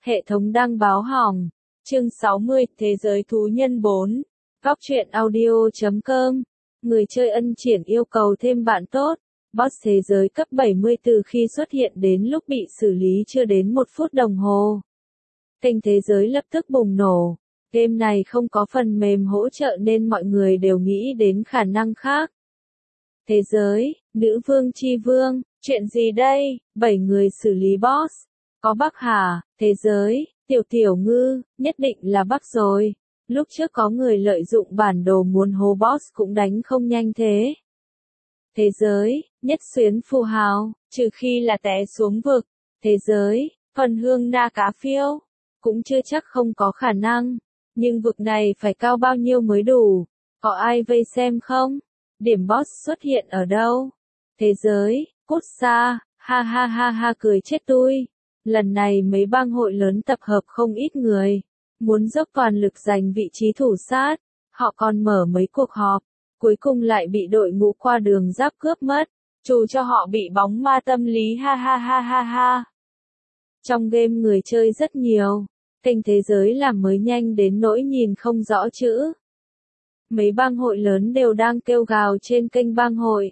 Hệ thống đăng báo hỏng. Chương 60, Thế giới thú nhân 4. Góc truyện audio.com. Người chơi ân triển yêu cầu thêm bạn tốt. Boss thế giới cấp 70 từ khi xuất hiện đến lúc bị xử lý chưa đến 1 phút đồng hồ. Kênh thế giới lập tức bùng nổ. Game này không có phần mềm hỗ trợ nên mọi người đều nghĩ đến khả năng khác. Thế giới, nữ vương chi vương, chuyện gì đây? 7 người xử lý boss. Có Bắc hả? Thế giới, tiểu ngư, nhất định là Bắc rồi. Lúc trước có người lợi dụng bản đồ muốn hố boss cũng đánh không nhanh thế. Thế giới, nhất xuyến phù hào, trừ khi là té xuống vực. Thế giới, phần hương na cá phiêu, cũng chưa chắc không có khả năng. Nhưng vực này phải cao bao nhiêu mới đủ? Có ai vây xem không? Điểm boss xuất hiện ở đâu? Thế giới, cút xa, ha ha ha ha cười chết tôi. Lần này mấy bang hội lớn tập hợp không ít người. Muốn dốc toàn lực giành vị trí thủ sát. Họ còn mở mấy cuộc họp. Cuối cùng lại bị đội ngũ qua đường giáp cướp mất. Trù cho họ bị bóng ma tâm lý ha ha ha ha ha. Trong game người chơi rất nhiều. Kênh thế giới làm mới nhanh đến nỗi nhìn không rõ chữ. Mấy bang hội lớn đều đang kêu gào trên kênh bang hội.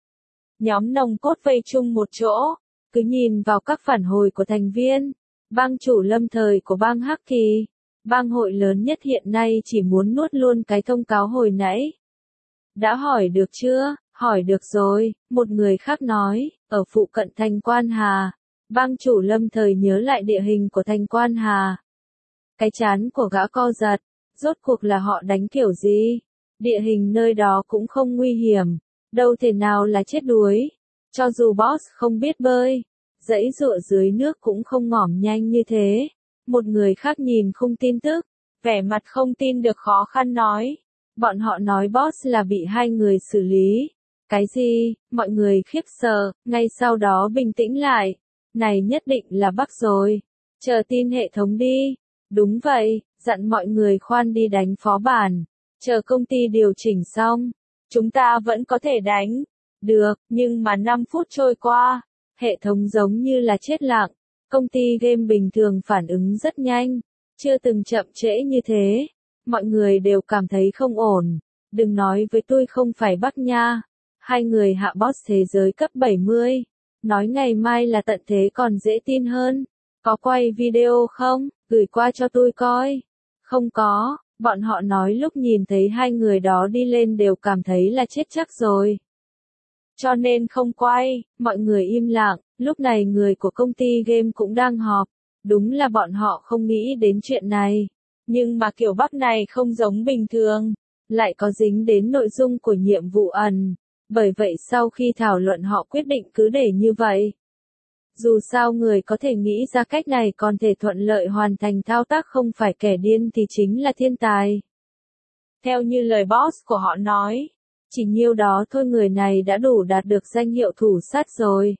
Nhóm nòng cốt vây chung một chỗ, cứ nhìn vào các phản hồi của thành viên. Bang chủ lâm thời của bang Hắc Kỳ, bang hội lớn nhất hiện nay chỉ muốn nuốt luôn cái thông cáo hồi nãy. Đã hỏi được chưa? Hỏi được rồi, một người khác nói, ở phụ cận thành Quan Hà. Bang chủ lâm thời nhớ lại địa hình của thành Quan Hà. Cái trán của gã co giật, rốt cuộc là họ đánh kiểu gì? Địa hình nơi đó cũng không nguy hiểm, đâu thể nào là chết đuối. Cho dù boss không biết bơi, giãy giụa dưới nước cũng không ngỏm nhanh như thế. Một người khác nhìn không tin tức, vẻ mặt không tin được khó khăn nói. Bọn họ nói boss là bị 2 người xử lý. Cái gì? Mọi người khiếp sợ, ngay sau đó bình tĩnh lại. Này nhất định là Bắc rồi. Chờ tin hệ thống đi. Đúng vậy, dặn mọi người khoan đi đánh phó bản. Chờ công ty điều chỉnh xong, chúng ta vẫn có thể đánh. Được, nhưng mà 5 phút trôi qua, hệ thống giống như là chết lặng. Công ty game bình thường phản ứng rất nhanh, chưa từng chậm trễ như thế. Mọi người đều cảm thấy không ổn. Đừng nói với tôi không phải Bắc nha. 2 người hạ boss thế giới cấp 70. Nói ngày mai là tận thế còn dễ tin hơn. Có quay video không? Gửi qua cho tôi coi. Không có. Bọn họ nói lúc nhìn thấy 2 người đó đi lên đều cảm thấy là chết chắc rồi. Cho nên không quay, mọi người im lặng. Lúc này người của công ty game cũng đang họp. Đúng là bọn họ không nghĩ đến chuyện này. Nhưng mà kiểu Bắc này không giống bình thường. Lại có dính đến nội dung của nhiệm vụ ẩn. Bởi vậy sau khi thảo luận họ quyết định cứ để như vậy. Dù sao người có thể nghĩ ra cách này còn thể thuận lợi hoàn thành thao tác không phải kẻ điên thì chính là thiên tài. Theo như lời boss của họ nói, chỉ nhiêu đó thôi người này đã đủ đạt được danh hiệu thủ sát rồi.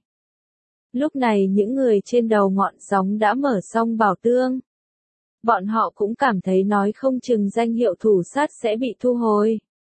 Lúc này những người trên đầu ngọn sóng đã mở xong bảo tương. Bọn họ cũng cảm thấy nói không chừng danh hiệu thủ sát sẽ bị thu hồi.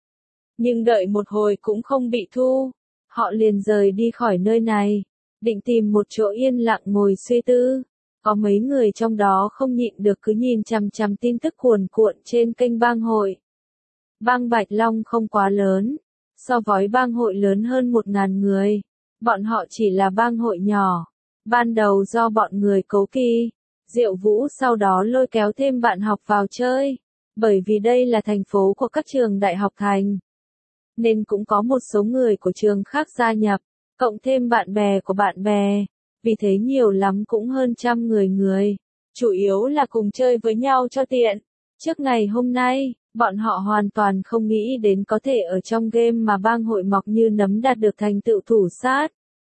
Nhưng đợi một hồi cũng không bị thu. Họ liền rời đi khỏi nơi này. Định tìm một chỗ yên lặng ngồi suy tư. Có mấy người trong đó không nhịn được cứ nhìn chằm chằm tin tức cuồn cuộn trên kênh bang hội. Bang Bạch Long không quá lớn. So với bang hội lớn hơn 1.000 người. Bọn họ chỉ là bang hội nhỏ. Ban đầu do bọn người cố kỳ, Diệu Vũ sau đó lôi kéo thêm bạn học vào chơi. Bởi vì đây là thành phố của các trường đại học thành. Nên cũng có một số người của trường khác gia nhập. Cộng thêm bạn bè của bạn bè. Vì thế nhiều lắm cũng hơn 100 người. Chủ yếu là cùng chơi với nhau cho tiện. Trước ngày hôm nay, bọn họ hoàn toàn không nghĩ đến có thể ở trong game mà bang hội mọc như nấm đạt được thành tựu thủ sát.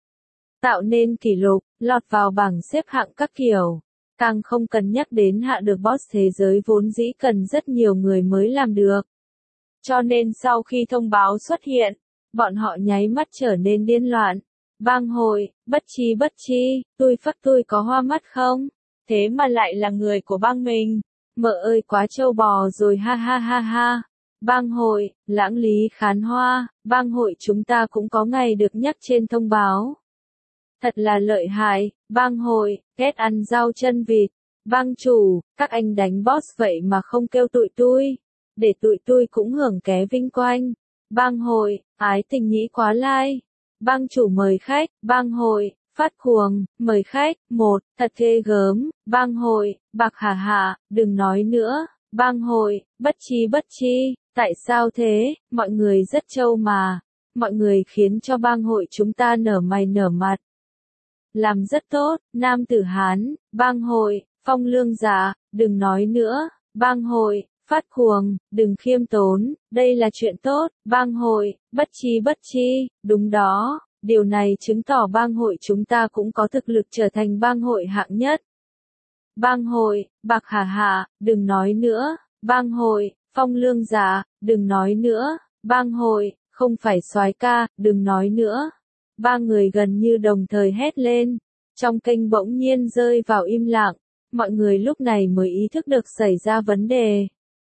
Tạo nên kỷ lục, lọt vào bảng xếp hạng các kiểu. Càng không cần nhắc đến hạ được boss thế giới vốn dĩ cần rất nhiều người mới làm được. Cho nên sau khi thông báo xuất hiện, bọn họ nháy mắt trở nên điên loạn. Bang hội, bất chi, tôi có hoa mắt không? Thế mà lại là người của bang mình. Mợ ơi quá trâu bò rồi ha ha ha ha. Bang hội, lãng lý khán hoa, bang hội chúng ta cũng có ngày được nhắc trên thông báo. Thật là lợi hại, bang hội, ghét ăn rau chân vịt. Bang chủ, các anh đánh boss vậy mà không kêu tụi tui, để tụi tui cũng hưởng ké vinh quang. Bang hội, ái tình nhĩ quá lai. Bang chủ mời khách, bang hội, phát cuồng, mời khách, một, thật ghê gớm, bang hội, bạc hà hà, đừng nói nữa, bang hội, bất chi, tại sao thế, mọi người rất trâu mà, mọi người khiến cho bang hội chúng ta nở mày nở mặt. Làm rất tốt, nam tử Hán, bang hội, phong lương giả, đừng nói nữa, bang hội, phát cuồng, đừng khiêm tốn, đây là chuyện tốt, bang hội, bất chi, đúng đó, điều này chứng tỏ bang hội chúng ta cũng có thực lực trở thành bang hội hạng nhất. Bang hội, bạc hà hà, đừng nói nữa, bang hội, phong lương giả, đừng nói nữa, bang hội, không phải soái ca, đừng nói nữa. Ba người gần như đồng thời hét lên, trong kênh bỗng nhiên rơi vào im lặng, mọi người lúc này mới ý thức được xảy ra vấn đề.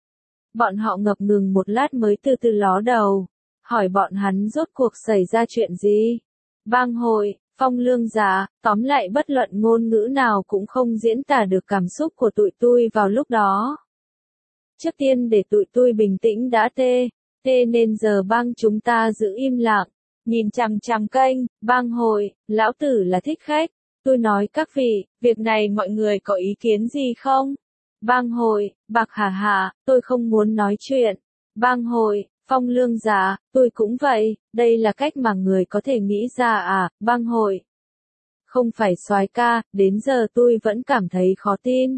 Bọn họ ngập ngừng một lát mới từ từ ló đầu, hỏi bọn hắn rốt cuộc xảy ra chuyện gì. Bang hội, phong lương giả, tóm lại bất luận ngôn ngữ nào cũng không diễn tả được cảm xúc của tụi tui vào lúc đó. Trước tiên để tụi tui bình tĩnh đã tê nên giờ bang chúng ta giữ im lặng, nhìn chằm chằm kênh, bang hội, lão tử là thích khách, tôi nói các vị, việc này mọi người có ý kiến gì không? Bang hội, bạc hà hà, tôi không muốn nói chuyện. Bang hội, phong lương giả, tôi cũng vậy, đây là cách mà người có thể nghĩ ra à, bang hội. Không phải soái ca, đến giờ tôi vẫn cảm thấy khó tin.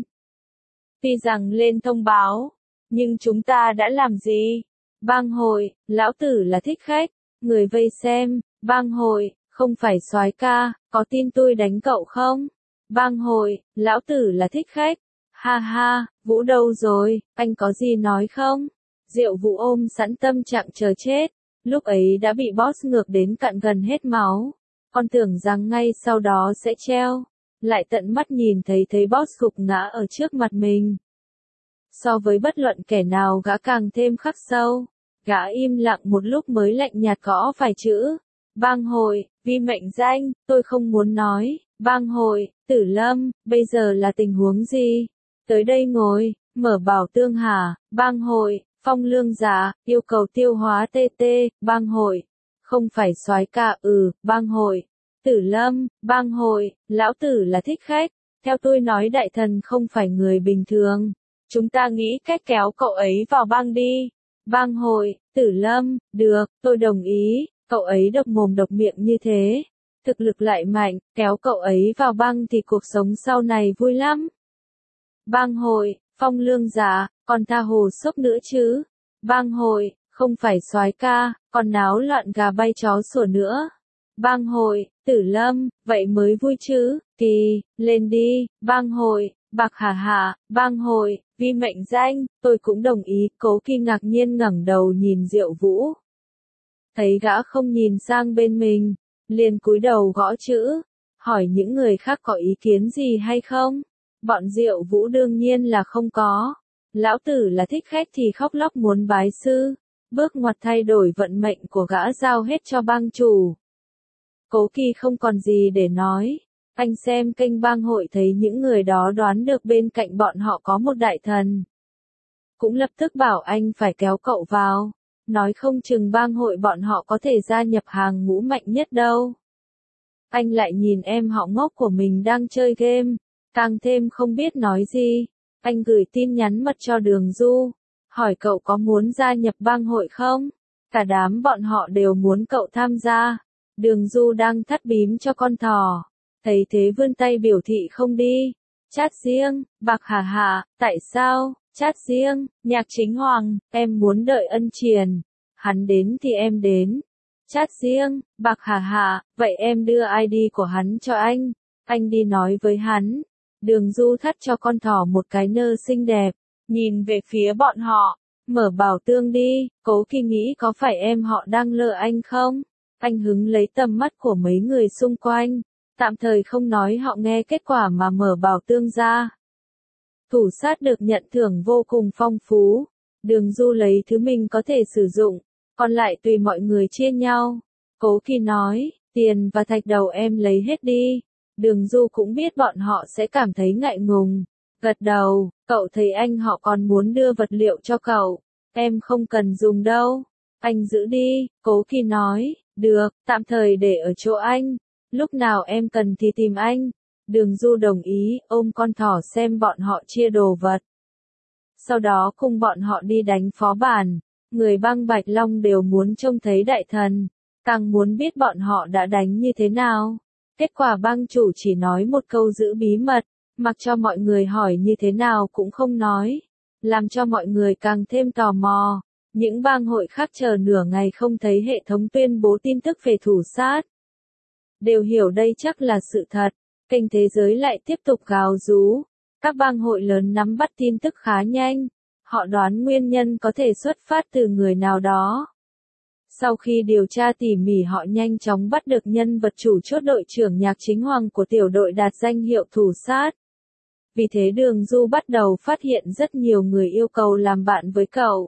Tuy rằng lên thông báo, nhưng chúng ta đã làm gì? Bang hội, lão tử là thích khách, người vây xem, bang hội, không phải soái ca, có tin tôi đánh cậu không? Bang hội, lão tử là thích khách. Ha ha, Vũ đâu rồi, anh có gì nói không? Diệu Vũ ôm sẵn tâm trạng chờ chết, lúc ấy đã bị boss ngược đến cạn gần hết máu. Con tưởng rằng ngay sau đó sẽ treo, lại tận mắt nhìn thấy boss gục ngã ở trước mặt mình. So với bất luận kẻ nào gã càng thêm khắc sâu, gã im lặng một lúc mới lạnh nhạt gõ vài chữ. Bang hội, vi mệnh danh, tôi không muốn nói. Bang hội, Tử Lâm, bây giờ là tình huống gì? Tới đây ngồi, mở bảo tương hả? Bang hội, phong lương giả, yêu cầu tiêu hóa TT, bang hội. Không phải soái ca, bang hội. Tử Lâm, bang hội, lão tử là thích khách. Theo tôi nói đại thần không phải người bình thường. Chúng ta nghĩ cách kéo cậu ấy vào bang đi. Bang hội, Tử Lâm, được, tôi đồng ý. Cậu ấy độc mồm độc miệng như thế, thực lực lại mạnh, kéo cậu ấy vào bang thì cuộc sống sau này vui lắm. Bang hội, phong lương giả, còn tha hồ sốc nữa chứ. Bang hội, không phải soái ca, còn náo loạn gà bay chó sủa nữa. Bang hội, Tử Lâm, vậy mới vui chứ, kỳ, lên đi, bang hội, bạc hà hà, bang hội, vi mệnh danh, tôi cũng đồng ý. Cố Kỳ ngạc nhiên ngẩng đầu nhìn Diệu Vũ. Thấy gã không nhìn sang bên mình, liền cúi đầu gõ chữ, hỏi những người khác có ý kiến gì hay không. Bọn Diệu Vũ đương nhiên là không có. Lão tử là thích khách thì khóc lóc muốn bái sư, bước ngoặt thay đổi vận mệnh của gã giao hết cho bang chủ. Cố Kỳ không còn gì để nói, anh xem kênh bang hội thấy những người đó đoán được bên cạnh bọn họ có một đại thần. Cũng lập tức bảo anh phải kéo cậu vào. Nói không chừng bang hội bọn họ có thể gia nhập hàng ngũ mạnh nhất đâu. Anh lại nhìn em họ ngốc của mình đang chơi game, càng thêm không biết nói gì. Anh gửi tin nhắn mật cho Đường Du, hỏi cậu có muốn gia nhập bang hội không? Cả đám bọn họ đều muốn cậu tham gia. Đường Du đang thắt bím cho con thỏ, thấy thế vươn tay biểu thị không đi. Chat riêng, bạc hà hà, tại sao? Chat riêng, Nhạc Chính Hoàng, em muốn đợi Ân Triền. Hắn đến thì em đến. Chat riêng, bạc hà hà, vậy em đưa ID của hắn cho anh đi nói với hắn. Đường Du thắt cho con thỏ một cái nơ xinh đẹp, nhìn về phía bọn họ, mở bảo tương đi. Cố Kỳ nghĩ có phải em họ đang lừa anh không? Anh hứng lấy tầm mắt của mấy người xung quanh, tạm thời không nói họ nghe kết quả mà mở bảo tương ra. Thủ sát được nhận thưởng vô cùng phong phú. Đường Du lấy thứ mình có thể sử dụng, còn lại tùy mọi người chia nhau. Cố Kỳ nói, tiền và thạch đầu em lấy hết đi. Đường Du cũng biết bọn họ sẽ cảm thấy ngại ngùng, Gật đầu, cậu thấy anh họ còn muốn đưa vật liệu cho cậu. Em không cần dùng đâu. Anh giữ đi, Cố Kỳ nói. Được, tạm thời để ở chỗ anh. Lúc nào em cần thì tìm anh. Đường Du đồng ý, ôm con thỏ xem bọn họ chia đồ vật. Sau đó cùng bọn họ đi đánh phó bản. Người băng Bạch Long đều muốn trông thấy đại thần. Càng muốn biết bọn họ đã đánh như thế nào. Kết quả băng chủ chỉ nói một câu giữ bí mật. Mặc cho mọi người hỏi như thế nào cũng không nói. Làm cho mọi người càng thêm tò mò. Những bang hội khác chờ nửa ngày không thấy hệ thống tuyên bố tin tức về thủ sát. Đều hiểu đây chắc là sự thật. Kênh thế giới lại tiếp tục gào rú. Các bang hội lớn nắm bắt tin tức khá nhanh. Họ đoán nguyên nhân có thể xuất phát từ người nào đó. Sau khi điều tra tỉ mỉ họ nhanh chóng bắt được nhân vật chủ chốt đội trưởng Nhạc Chính Hoàng của tiểu đội đạt danh hiệu thủ sát. Vì thế Đường Du bắt đầu phát hiện rất nhiều người yêu cầu làm bạn với cậu.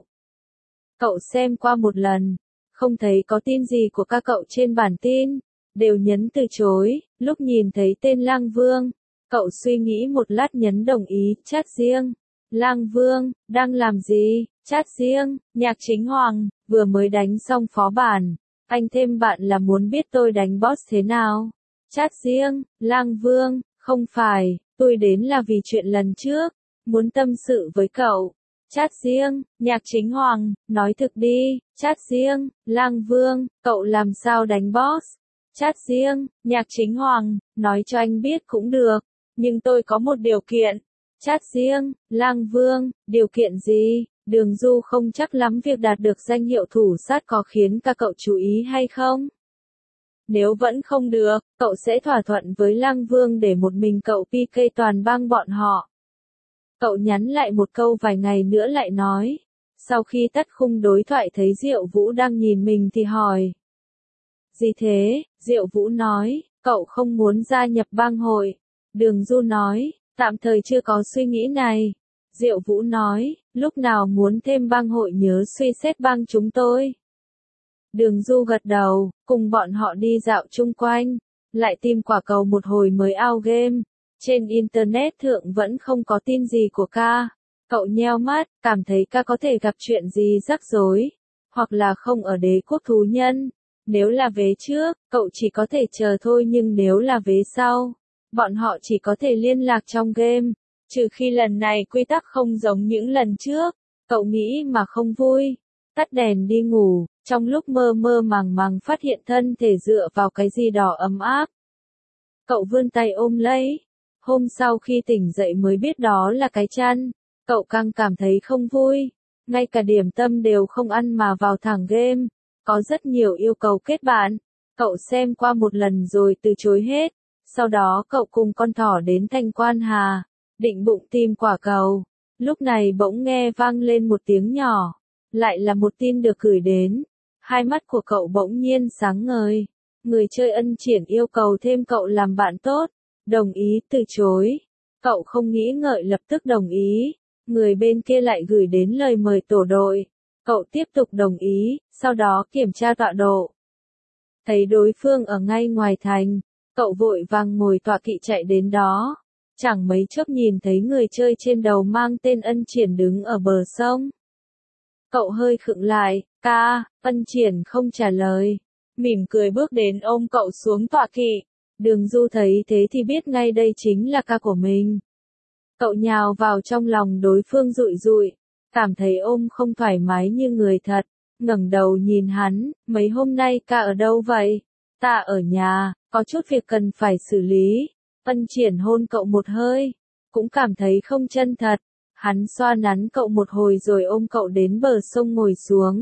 Cậu xem qua một lần, không thấy có tin gì của các cậu trên bản tin, đều nhấn từ chối. Lúc nhìn thấy tên Lang Vương, cậu suy nghĩ một lát nhấn đồng ý, chat riêng. Lang Vương, đang làm gì? Chat riêng, Nhạc Chính Hoàng, vừa mới đánh xong phó bản. Anh thêm bạn là muốn biết tôi đánh boss thế nào? Chat riêng, Lang Vương, không phải, tôi đến là vì chuyện lần trước, muốn tâm sự với cậu. Chat riêng, Nhạc Chính Hoàng, nói thực đi. Chat riêng, Lang Vương, cậu làm sao đánh boss? Chat riêng, Nhạc Chính Hoàng, nói cho anh biết cũng được, nhưng tôi có một điều kiện. Chat riêng, Lang Vương, điều kiện gì? Đường Du không chắc lắm việc đạt được danh hiệu thủ sát có khiến các cậu chú ý hay không? Nếu vẫn không được, cậu sẽ thỏa thuận với Lang Vương để một mình cậu PK toàn bang bọn họ. Cậu nhắn lại một câu vài ngày nữa lại nói. Sau khi tắt khung đối thoại thấy Diệu Vũ đang nhìn mình thì hỏi. Gì thế? Diệu Vũ nói, cậu không muốn gia nhập bang hội. Đường Du nói, tạm thời chưa có suy nghĩ này. Diệu Vũ nói, lúc nào muốn thêm bang hội nhớ suy xét bang chúng tôi. Đường Du gật đầu, cùng bọn họ đi dạo chung quanh, lại tìm quả cầu một hồi mới out game. Trên Internet thượng vẫn không có tin gì của ca. Cậu nheo mắt, cảm thấy ca có thể gặp chuyện gì rắc rối, hoặc là không ở đế quốc thú nhân. Nếu là vế trước, cậu chỉ có thể chờ thôi, nhưng nếu là vế sau, bọn họ chỉ có thể liên lạc trong game. Trừ khi lần này quy tắc không giống những lần trước, cậu nghĩ mà không vui. Tắt đèn đi ngủ, trong lúc mơ mơ màng màng phát hiện thân thể dựa vào cái gì đó ấm áp. Cậu vươn tay ôm lấy. Hôm sau khi tỉnh dậy mới biết đó là cái chăn. Cậu càng cảm thấy không vui. Ngay cả điểm tâm đều không ăn mà vào thẳng game. Có rất nhiều yêu cầu kết bạn. Cậu xem qua một lần rồi từ chối hết. Sau đó cậu cùng con thỏ đến Thanh Quan Hà, định bụng tìm quả cầu. Lúc này bỗng nghe vang lên một tiếng nhỏ. Lại là một tin được gửi đến. Hai mắt của cậu bỗng nhiên sáng ngời. Người chơi ân triển yêu cầu thêm cậu làm bạn tốt. Đồng ý, từ chối. Cậu không nghĩ ngợi lập tức đồng ý. Người bên kia lại gửi đến lời mời tổ đội. Cậu tiếp tục đồng ý, sau đó kiểm tra tọa độ. Thấy đối phương ở ngay ngoài thành, cậu vội vàng ngồi tọa kỵ chạy đến đó. Chẳng mấy chốc nhìn thấy người chơi trên đầu mang tên ân triển đứng ở bờ sông. Cậu hơi khựng lại, ca, ân triển không trả lời. Mỉm cười bước đến ôm cậu xuống tọa kỵ. Đường Du thấy thế thì biết ngay đây chính là ca của mình. Cậu nhào vào trong lòng đối phương rụi rụi, cảm thấy ôm không thoải mái như người thật, ngẩng đầu nhìn hắn, mấy hôm nay ca ở đâu vậy? Ta ở nhà, có chút việc cần phải xử lý. Ân triển hôn cậu một hơi, cũng cảm thấy không chân thật. Hắn xoa nắn cậu một hồi rồi ôm cậu đến bờ sông ngồi xuống.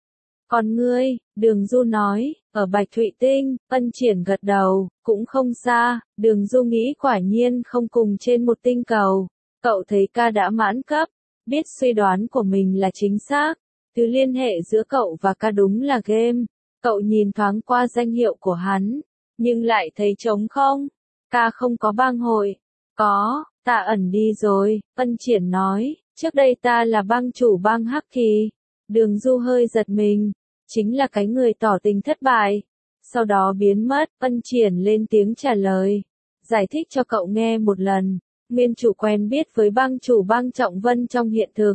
Còn ngươi, Đường Du nói, ở Bạch Thụy Tinh. Ân triển gật đầu, cũng không xa. Đường Du nghĩ quả nhiên không cùng trên một tinh cầu. Cậu thấy ca đã mãn cấp, biết suy đoán của mình là chính xác. Thứ liên hệ giữa cậu và ca đúng là game. Cậu nhìn thoáng qua danh hiệu của hắn, nhưng lại thấy trống không. Ca không có bang hội. Có, ta ẩn đi rồi. Ân triển nói, trước đây ta là bang chủ bang Hắc Kỳ. Đường Du hơi giật mình, chính là cái người tỏ tình thất bại, sau đó biến mất. Ân triển lên tiếng trả lời, giải thích cho cậu nghe một lần. Nguyên chủ quen biết với bang chủ bang Trọng Vân trong hiện thực.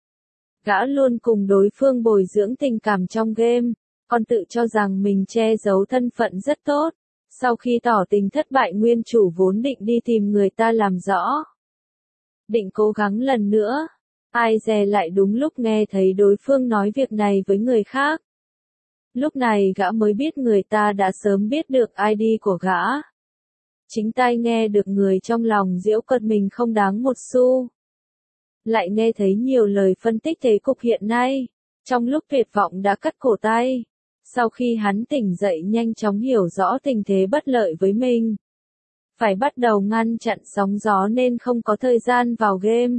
Gã luôn cùng đối phương bồi dưỡng tình cảm trong game, còn tự cho rằng mình che giấu thân phận rất tốt. Sau khi tỏ tình thất bại, nguyên chủ vốn định đi tìm người ta làm rõ. Định cố gắng lần nữa. Ai dè lại đúng lúc nghe thấy đối phương nói việc này với người khác. Lúc này gã mới biết người ta đã sớm biết được ID của gã. Chính tai nghe được người trong lòng giễu cợt mình không đáng một xu. Lại nghe thấy nhiều lời phân tích thế cục hiện nay. Trong lúc tuyệt vọng đã cắt cổ tay. Sau khi hắn tỉnh dậy nhanh chóng hiểu rõ tình thế bất lợi với mình. Phải bắt đầu ngăn chặn sóng gió nên không có thời gian vào game.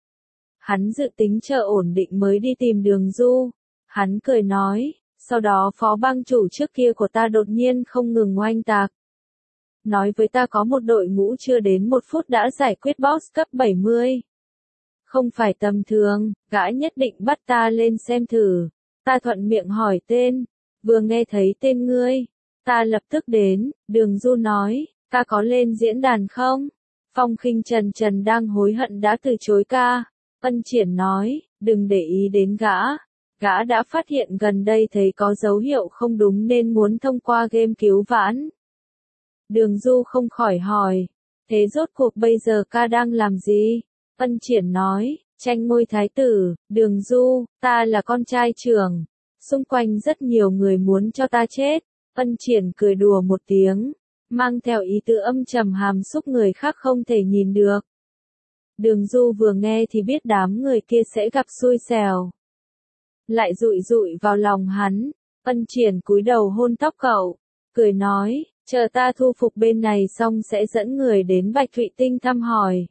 Hắn dự tính chờ ổn định mới đi tìm Đường Du. Hắn cười nói, sau đó phó bang chủ trước kia của ta đột nhiên không ngừng oanh tạc. Nói với ta có một đội ngũ chưa đến 1 phút đã giải quyết boss cấp 70. Không phải tầm thường, gã nhất định bắt ta lên xem thử. Ta thuận miệng hỏi tên, vừa nghe thấy tên ngươi, ta lập tức đến. Đường Du nói, ca có lên diễn đàn không? Phong Khinh Trần đang hối hận đã từ chối ca. Ân Triển nói, đừng để ý đến gã. Gã đã phát hiện gần đây thấy có dấu hiệu không đúng nên muốn thông qua game cứu vãn. Đường Du không khỏi hỏi, thế rốt cuộc bây giờ ca đang làm gì? Ân Triển nói, tranh ngôi thái tử. Đường Du, ta là con trai trưởng. Xung quanh rất nhiều người muốn cho ta chết. Ân Triển cười đùa một tiếng, mang theo ý tứ âm trầm hàm xúc người khác không thể nhìn được. Đường Du vừa nghe thì biết đám người kia sẽ gặp xui xẻo. Lại dụi dụi vào lòng hắn. Ân Triển cúi đầu hôn tóc cậu, cười nói, chờ ta thu phục bên này xong sẽ dẫn người đến Bạch Thụy Tinh thăm hỏi.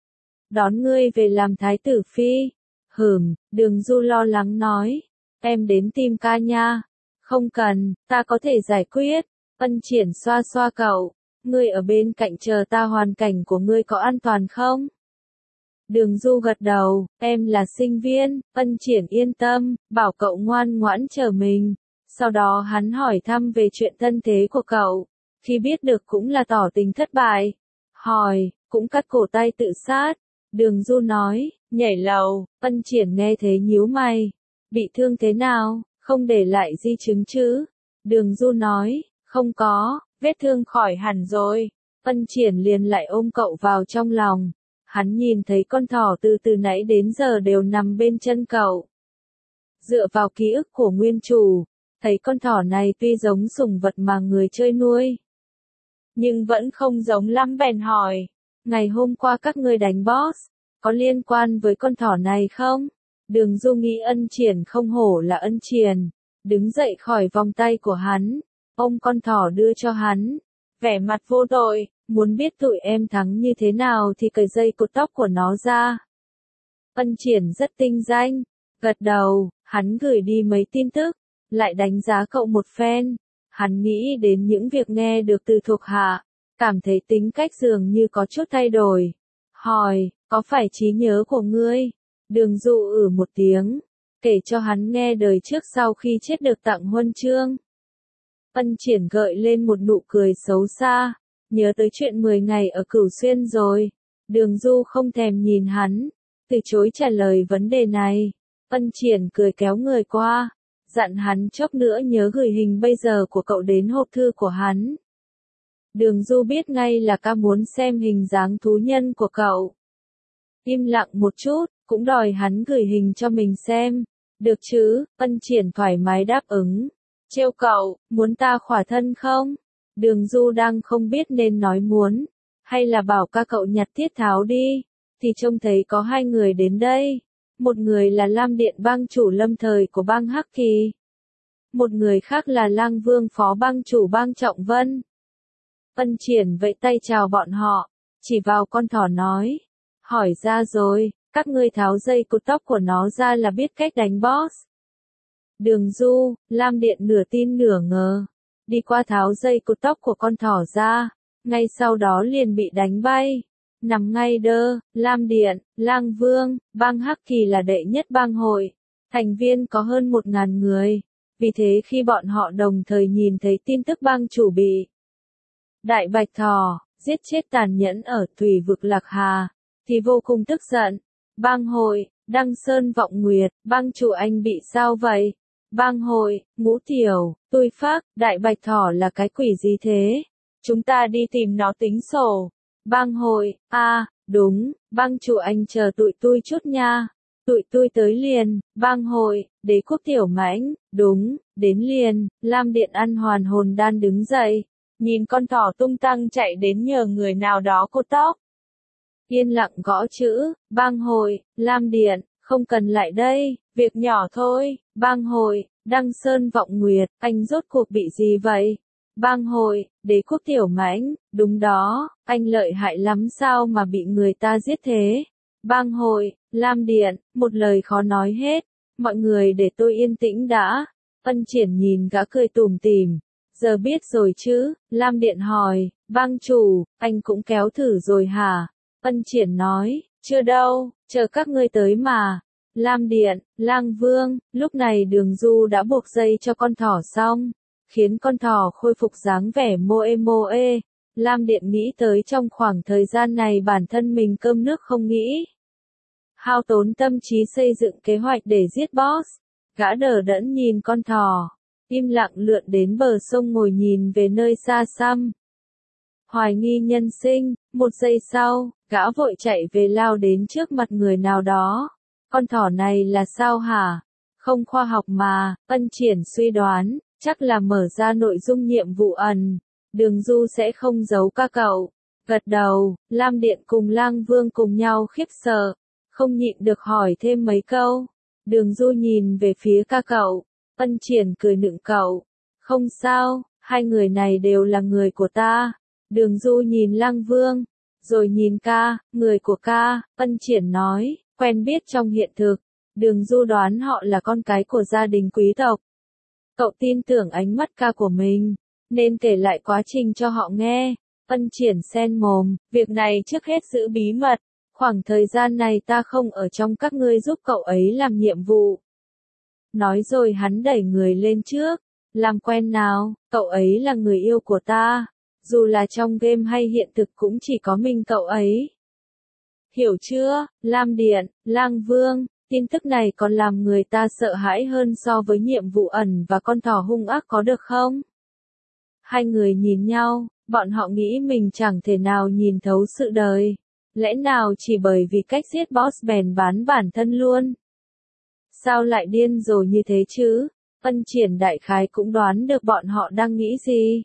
Đón ngươi về làm thái tử phi. Đường Du lo lắng nói, em đến tìm ca nha. Không cần, ta có thể giải quyết. Ân Triển xoa xoa cậu, ngươi ở bên cạnh chờ ta, hoàn cảnh của ngươi có an toàn không? Đường Du gật đầu, em là sinh viên. Ân Triển yên tâm, bảo cậu ngoan ngoãn chờ mình. Sau đó hắn hỏi thăm về chuyện thân thế của cậu. Khi biết được cũng là tỏ tình thất bại. Hỏi, cũng cắt cổ tay tự sát. Đường Du nói, nhảy lầu. Ân Triển nghe thế nhíu mày. Bị thương thế nào, không để lại di chứng chứ? Đường Du nói, không có, vết thương khỏi hẳn rồi. Ân Triển liền lại ôm cậu vào trong lòng. Hắn nhìn thấy con thỏ từ nãy đến giờ đều nằm bên chân cậu. Dựa vào ký ức của nguyên chủ, thấy con thỏ này tuy giống sủng vật mà người chơi nuôi, nhưng vẫn không giống lắm, bèn hỏi, ngày hôm qua các ngươi đánh boss, có liên quan với con thỏ này không? Đường Du nghĩ Ân Triển không hổ là Ân Triển, đứng dậy khỏi vòng tay của hắn, ôm con thỏ đưa cho hắn, vẻ mặt vô tội, muốn biết tụi em thắng như thế nào thì cởi dây cột tóc của nó ra. Ân Triển rất tinh danh, gật đầu, hắn gửi đi mấy tin tức, lại đánh giá cậu một phen. Hắn nghĩ đến những việc nghe được từ thuộc hạ, cảm thấy tính cách dường như có chút thay đổi. Hỏi, có phải trí nhớ của ngươi? Đường Du một tiếng, kể cho hắn nghe đời trước sau khi chết được tặng huân chương. Ân Triển gợi lên một nụ cười xấu xa, nhớ tới chuyện 10 ngày ở Cửu Xuyên rồi. Đường Du không thèm nhìn hắn, từ chối trả lời vấn đề này. Ân Triển cười kéo người qua, dặn hắn chốc nữa nhớ gửi hình bây giờ của cậu đến hộp thư của hắn. Đường Du biết ngay là ca muốn xem hình dáng thú nhân của cậu. Im lặng một chút, cũng đòi hắn gửi hình cho mình xem. Được chứ? Ân Triển thoải mái đáp ứng. Trêu cậu, muốn ta khỏa thân không? Đường Du đang không biết nên nói muốn, hay là bảo ca cậu nhặt thiết tháo đi, thì trông thấy có 2 người đến đây. Một người là Lam Điện bang chủ lâm thời của bang Hắc Kỳ. Một người khác là Lang Vương phó bang chủ bang Trọng Vân. Ân Triển vẫy tay chào bọn họ, chỉ vào con thỏ nói, hỏi ra rồi, các ngươi tháo dây cột tóc của nó ra là biết cách đánh boss. Đường Du, Lam Điện nửa tin nửa ngờ, đi qua tháo dây cột tóc của con thỏ ra, ngay sau đó liền bị đánh bay. Nằm ngay đơ. Lam Điện, Lang Vương, bang Hắc Kỳ là đệ nhất bang hội, thành viên có hơn 1000 người, vì thế khi bọn họ đồng thời nhìn thấy tin tức bang chủ bị Đại Bạch Thỏ giết chết tàn nhẫn ở thủy vực Lạc Hà, thì vô cùng tức giận. Bang hội, Đăng Sơn Vọng Nguyệt, bang chủ anh bị sao vậy? Bang hội, Ngũ Tiểu, Tui Phác, Đại Bạch Thỏ là cái quỷ gì thế? Chúng ta đi tìm nó tính sổ. Bang hội, đúng, bang chủ anh chờ tụi tôi chút nha. Tụi tôi tới liền. Bang hội, Đế Quốc Tiểu Mãnh, đúng, đến liền. Lam Điện ăn hoàn hồn đan đứng dậy, nhìn con thỏ tung tăng chạy đến nhờ người nào đó cột tóc. Yên lặng gõ chữ. Bang hội, Lam Điện, không cần lại đây, việc nhỏ thôi. Bang hội, Đăng Sơn Vọng Nguyệt, anh rốt cuộc bị gì vậy? Bang hội, Đế Quốc Tiểu Mãnh, đúng đó, anh lợi hại lắm sao mà bị người ta giết thế? Bang hội, Lam Điện, một lời khó nói hết. Mọi người để tôi yên tĩnh đã. Ân Triển nhìn gã cười tủm tỉm. Giờ biết rồi chứ? Lam Điện hỏi. Bang chủ, anh cũng kéo thử rồi hả? Ân Triển nói. Chưa đâu, chờ các ngươi tới mà. Lam Điện, Lang Vương, lúc này Đường Du đã buộc dây cho con thỏ xong, khiến con thỏ khôi phục dáng vẻ moe moe. Lam Điện nghĩ tới trong khoảng thời gian này bản thân mình cơm nước không nghĩ, hao tốn tâm trí xây dựng kế hoạch để giết boss. Gã đờ đẫn nhìn con thỏ, im lặng lượn đến bờ sông ngồi nhìn về nơi xa xăm. Hoài nghi nhân sinh, một giây sau, gã vội chạy về lao đến trước mặt người nào đó. Con thỏ này là sao hả? Không khoa học mà. Ân Triển suy đoán, chắc là mở ra nội dung nhiệm vụ ẩn. Đường Du sẽ không giấu ca cậu. Gật đầu, Lam Điện cùng Lang Vương cùng nhau khiếp sợ, không nhịn được hỏi thêm mấy câu. Đường Du nhìn về phía ca cậu. Ân Triển cười nựng cậu. Không sao, hai người này đều là người của ta. Đường Du nhìn Lang Vương, rồi nhìn ca, người của ca. Ân Triển nói, quen biết trong hiện thực. Đường Du đoán họ là con cái của gia đình quý tộc. Cậu tin tưởng ánh mắt ca của mình, nên kể lại quá trình cho họ nghe. Ân Triển xen mồm, việc này trước hết giữ bí mật. Khoảng thời gian này ta không ở trong, các ngươi giúp cậu ấy làm nhiệm vụ. Nói rồi hắn đẩy người lên trước. Làm quen nào, cậu ấy là người yêu của ta. Dù là trong game hay hiện thực cũng chỉ có mình cậu ấy. Hiểu chưa? Lam Điện, Lang Vương, tin tức này còn làm người ta sợ hãi hơn so với nhiệm vụ ẩn và con thỏ hung ác có được không? Hai người nhìn nhau, bọn họ nghĩ mình chẳng thể nào nhìn thấu sự đời. Lẽ nào chỉ bởi vì cách giết boss bèn bán bản thân luôn? Sao lại điên rồi như thế chứ? Ân Triển đại khái cũng đoán được bọn họ đang nghĩ gì.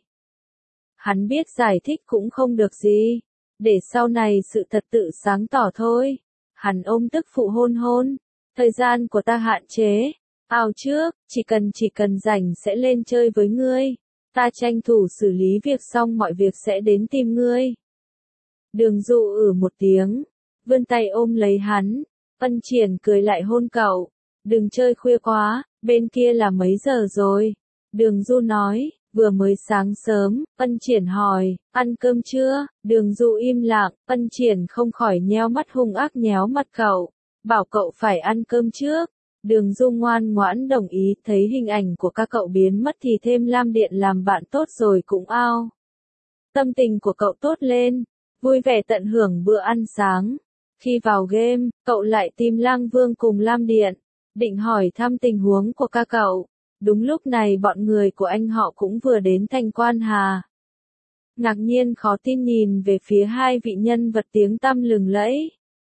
Hắn biết giải thích cũng không được gì. Để sau này sự thật tự sáng tỏ thôi. Hắn ôm tức phụ hôn hôn. Thời gian của ta hạn chế. Ao trước, chỉ cần rảnh sẽ lên chơi với ngươi. Ta tranh thủ xử lý việc xong mọi việc sẽ đến tìm ngươi. Đường Du một tiếng, vươn tay ôm lấy hắn. Ân Triển cười lại hôn cậu. Đừng chơi khuya quá, bên kia là mấy giờ rồi? Đường Du nói, vừa mới sáng sớm. Ân Triển hỏi, ăn cơm chưa? Đường Du im lặng. Ân Triển không khỏi nhéo mắt hung ác nhéo mặt cậu, bảo cậu phải ăn cơm trước. Đường Du ngoan ngoãn đồng ý. Thấy hình ảnh của các cậu biến mất thì thêm Lam Điện làm bạn tốt rồi cũng ao. Tâm tình của cậu tốt lên, vui vẻ tận hưởng bữa ăn sáng. Khi vào game, cậu lại tìm Lang Vương cùng Lam Điện, định hỏi thăm tình huống của ca cậu. Đúng lúc này bọn người của anh họ cũng vừa đến thành Quan Hà. Ngạc nhiên khó tin nhìn về phía hai vị nhân vật tiếng tăm lừng lẫy.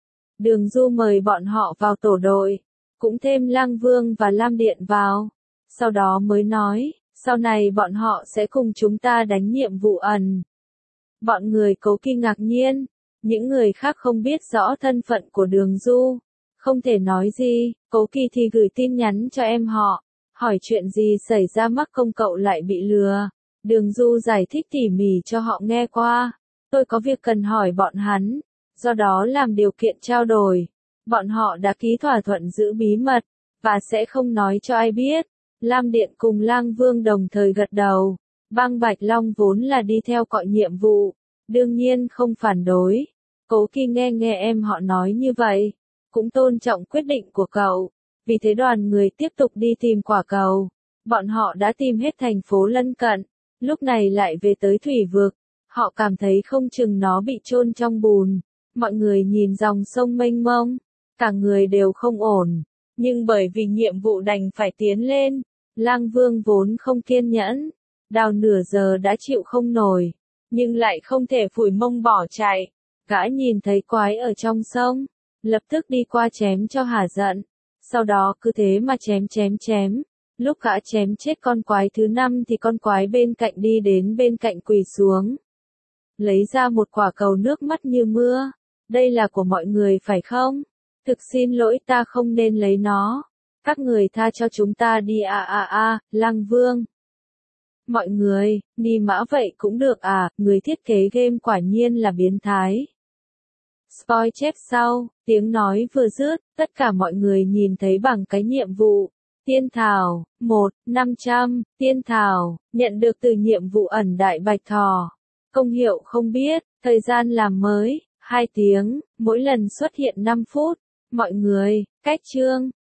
Đường Du mời bọn họ vào tổ đội, cũng thêm Lang Vương và Lam Điện vào. Sau đó mới nói, sau này bọn họ sẽ cùng chúng ta đánh nhiệm vụ ẩn. Bọn người Cố Kỳ ngạc nhiên, những người khác không biết rõ thân phận của Đường Du, không thể nói gì. Cố Kỳ thì gửi tin nhắn cho em họ, hỏi chuyện gì xảy ra mắc công cậu lại bị lừa. Đường Du giải thích tỉ mỉ cho họ nghe qua. Tôi có việc cần hỏi bọn hắn, do đó làm điều kiện trao đổi. Bọn họ đã ký thỏa thuận giữ bí mật, và sẽ không nói cho ai biết. Lam Điện cùng Lang Vương đồng thời gật đầu. Bang Bạch Long vốn là đi theo cõi nhiệm vụ, đương nhiên không phản đối. Cố Kỳ nghe em họ nói như vậy, cũng tôn trọng quyết định của cậu. Vì thế đoàn người tiếp tục đi tìm quả cầu. Bọn họ đã tìm hết thành phố lân cận, lúc này lại về tới thủy vực. Họ cảm thấy không chừng nó bị chôn trong bùn. Mọi người nhìn dòng sông mênh mông, cả người đều không ổn, nhưng bởi vì nhiệm vụ đành phải tiến lên, Lang Vương vốn không kiên nhẫn, đào nửa giờ đã chịu không nổi, nhưng lại không thể phủi mông bỏ chạy. Gã nhìn thấy quái ở trong sông, lập tức đi qua chém cho hả giận, sau đó cứ thế mà chém. Lúc gã chém chết con quái thứ 5 thì con quái bên cạnh đi đến bên cạnh quỳ xuống, lấy ra một quả cầu nước mắt như mưa. Đây là của mọi người phải không? Thực xin lỗi, ta không nên lấy nó. Các người tha cho chúng ta đi Lang Vương. Mọi người, ni mã vậy cũng được à, người thiết kế game quả nhiên là biến thái. Spoil chép sau, tiếng nói vừa dứt, tất cả mọi người nhìn thấy bảng cái nhiệm vụ. Tiên thảo, 1/500, tiên thảo, nhận được từ nhiệm vụ ẩn đại bạch thỏ. Công hiệu không biết, thời gian làm mới, 2 tiếng, mỗi lần xuất hiện 5 phút. Mọi người, cách chương.